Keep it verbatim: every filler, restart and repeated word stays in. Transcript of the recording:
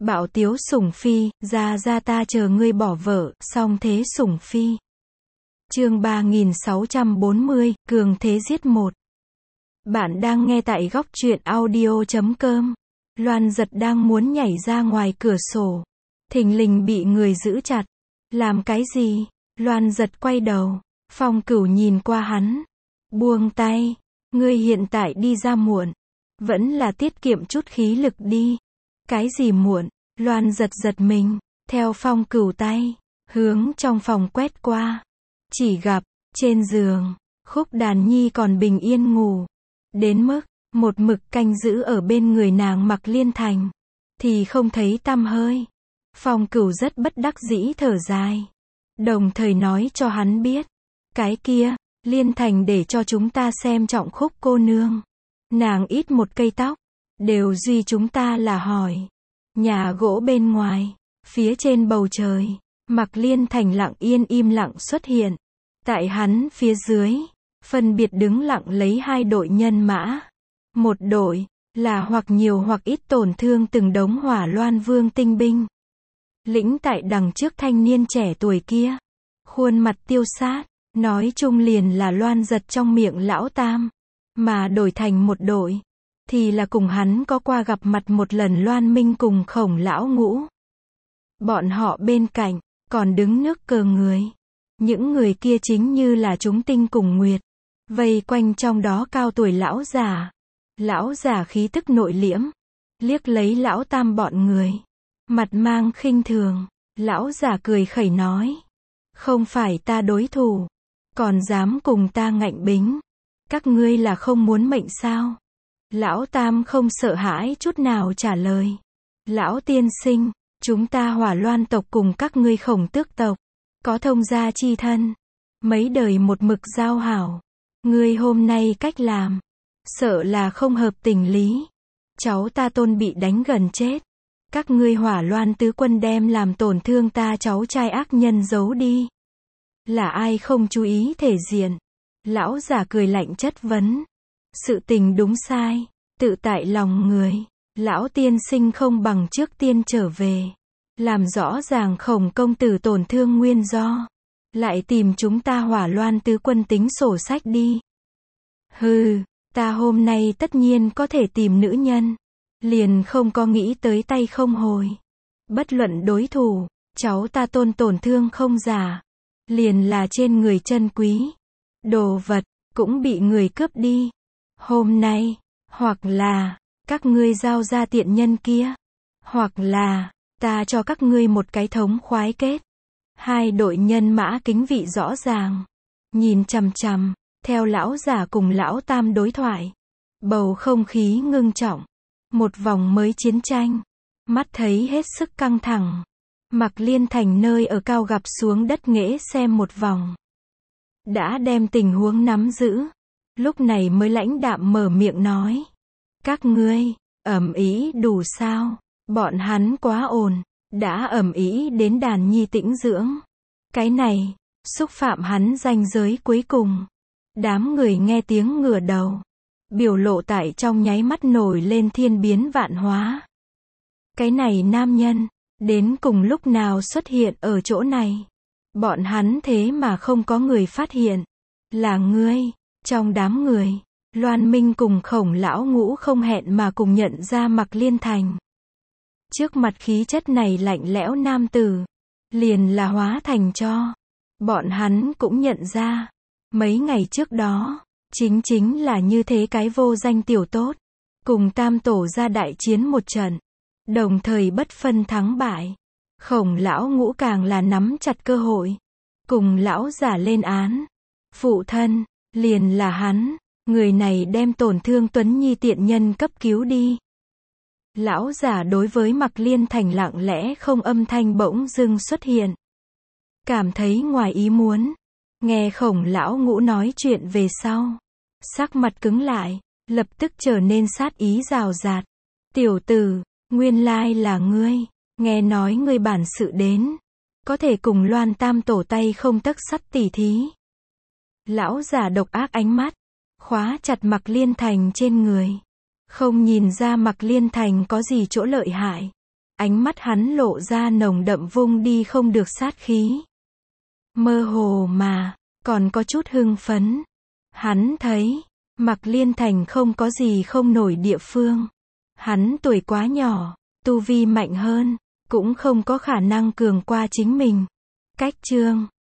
Bạo tiếu sủng phi, ra ra ta chờ ngươi bỏ vợ, song thế sủng phi. Chương ba nghìn sáu trăm bốn mươi, cường thế giết một. Bạn đang nghe tại góc truyện audio chấm com. Loan Giật đang muốn nhảy ra ngoài cửa sổ. Thình lình bị người giữ chặt. Làm cái gì? Loan Giật quay đầu. Phong Cửu nhìn qua hắn. Buông tay. Ngươi hiện tại đi ra muộn. Vẫn là tiết kiệm chút khí lực đi. Cái gì muộn? Loan Giật giật mình. Theo Phong Cửu tay. Hướng trong phòng quét qua. Chỉ gặp, trên giường, Khúc Đàn Nhi còn bình yên ngủ. Đến mức, một mực canh giữ ở bên người nàng Mạc Liên Thành. Thì không thấy tăm hơi. Phong Cửu rất bất đắc dĩ thở dài. Đồng thời nói cho hắn biết. Cái kia, Liên Thành để cho chúng ta xem trọng Khúc cô nương. Nàng ít một cây tóc. Đều duy chúng ta là hỏi. Nhà gỗ bên ngoài, phía trên bầu trời, Mạc Liên Thành lặng yên im lặng xuất hiện. Tại hắn phía dưới, phân biệt đứng lặng lấy hai đội nhân mã. Một đội, là hoặc nhiều hoặc ít tổn thương từng đống Hỏa Loan Vương tinh binh. Lĩnh tại đằng trước thanh niên trẻ tuổi kia. Khuôn mặt tiêu sát, nói chung liền là Loan Giật trong miệng lão tam. Mà đổi thành một đội, thì là cùng hắn có qua gặp mặt một lần Loan Minh cùng Khổng lão ngũ. Bọn họ bên cạnh, còn đứng nước cờ người. Những người kia chính như là chúng tinh cùng nguyệt. Vây quanh trong đó cao tuổi lão già. Lão già khí tức nội liễm. Liếc lấy lão tam bọn người. Mặt mang khinh thường. Lão già cười khẩy nói. Không phải ta đối thủ. Còn dám cùng ta ngạnh bính. Các ngươi là không muốn mệnh sao? Lão tam không sợ hãi chút nào trả lời. Lão tiên sinh, chúng ta Hỏa Loan tộc cùng các ngươi Khổng tước tộc. Có thông gia chi thân. Mấy đời một mực giao hảo. Ngươi hôm nay cách làm. Sợ là không hợp tình lý. Cháu ta Tôn bị đánh gần chết. Các ngươi Hỏa Loan tứ quân đem làm tổn thương ta cháu trai ác nhân giấu đi. Là ai không chú ý thể diện? Lão già cười lạnh chất vấn. Sự tình đúng sai, tự tại lòng người. Lão tiên sinh không bằng trước tiên trở về. Làm rõ ràng Khổng công tử tổn thương nguyên do. Lại tìm chúng ta Hỏa Loan tứ quân tính sổ sách đi. Hừ, ta hôm nay tất nhiên có thể tìm nữ nhân. Liền không có nghĩ tới tay không hồi. Bất luận đối thủ, cháu ta Tôn tổn thương không giả. Liền là trên người chân quý. Đồ vật, cũng bị người cướp đi. Hôm nay, hoặc là, các ngươi giao ra tiện nhân kia. Hoặc là, ta cho các ngươi một cái thống khoái kết. Hai đội nhân mã kính vị rõ ràng. Nhìn chằm chằm, theo lão già cùng lão tam đối thoại. Bầu không khí ngưng trọng. Một vòng mới chiến tranh. Mắt thấy hết sức căng thẳng. Mạc Liên Thành nơi ở cao gặp xuống đất nghễ xem một vòng. Đã đem tình huống nắm giữ. Lúc này mới lãnh đạm mở miệng nói. Các ngươi, ầm ĩ đủ sao? Bọn hắn quá ồn. Đã ầm ĩ đến Đàn Nhi tĩnh dưỡng. Cái này, xúc phạm hắn ranh giới cuối cùng. Đám người nghe tiếng ngửa đầu. Biểu lộ tại trong nháy mắt nổi lên thiên biến vạn hóa. Cái này nam nhân, đến cùng lúc nào xuất hiện ở chỗ này. Bọn hắn thế mà không có người phát hiện. Là ngươi. Trong đám người, Loan Minh cùng Khổng lão ngũ không hẹn mà cùng nhận ra Mạc Liên Thành. Trước mặt khí chất này lạnh lẽo nam tử, liền là hóa thành cho. Bọn hắn cũng nhận ra. Mấy ngày trước đó, chính chính là như thế cái vô danh tiểu tốt. Cùng tam tổ ra đại chiến một trận. Đồng thời bất phân thắng bại. Khổng lão ngũ càng là nắm chặt cơ hội. Cùng lão giả lên án. Phụ thân, liền là hắn. Người này đem tổn thương Tuấn Nhi tiện nhân cấp cứu đi. Lão giả đối với Mạc Liên Thành lặng lẽ không âm thanh bỗng dưng xuất hiện. Cảm thấy ngoài ý muốn. Nghe Khổng lão ngũ nói chuyện về sau. Sắc mặt cứng lại. Lập tức trở nên sát ý rào rạt. Tiểu tử, nguyên lai là ngươi. Nghe nói ngươi bản sự đến. Có thể cùng Loan tam tổ tay không tấc sắt tỉ thí. Lão già độc ác ánh mắt. Khóa chặt Mạc Liên Thành trên người. Không nhìn ra Mạc Liên Thành có gì chỗ lợi hại. Ánh mắt hắn lộ ra nồng đậm vung đi không được sát khí. Mơ hồ mà, còn có chút hưng phấn. Hắn thấy, Mạc Liên Thành không có gì không nổi địa phương. Hắn tuổi quá nhỏ, tu vi mạnh hơn, cũng không có khả năng cường qua chính mình. Cách chương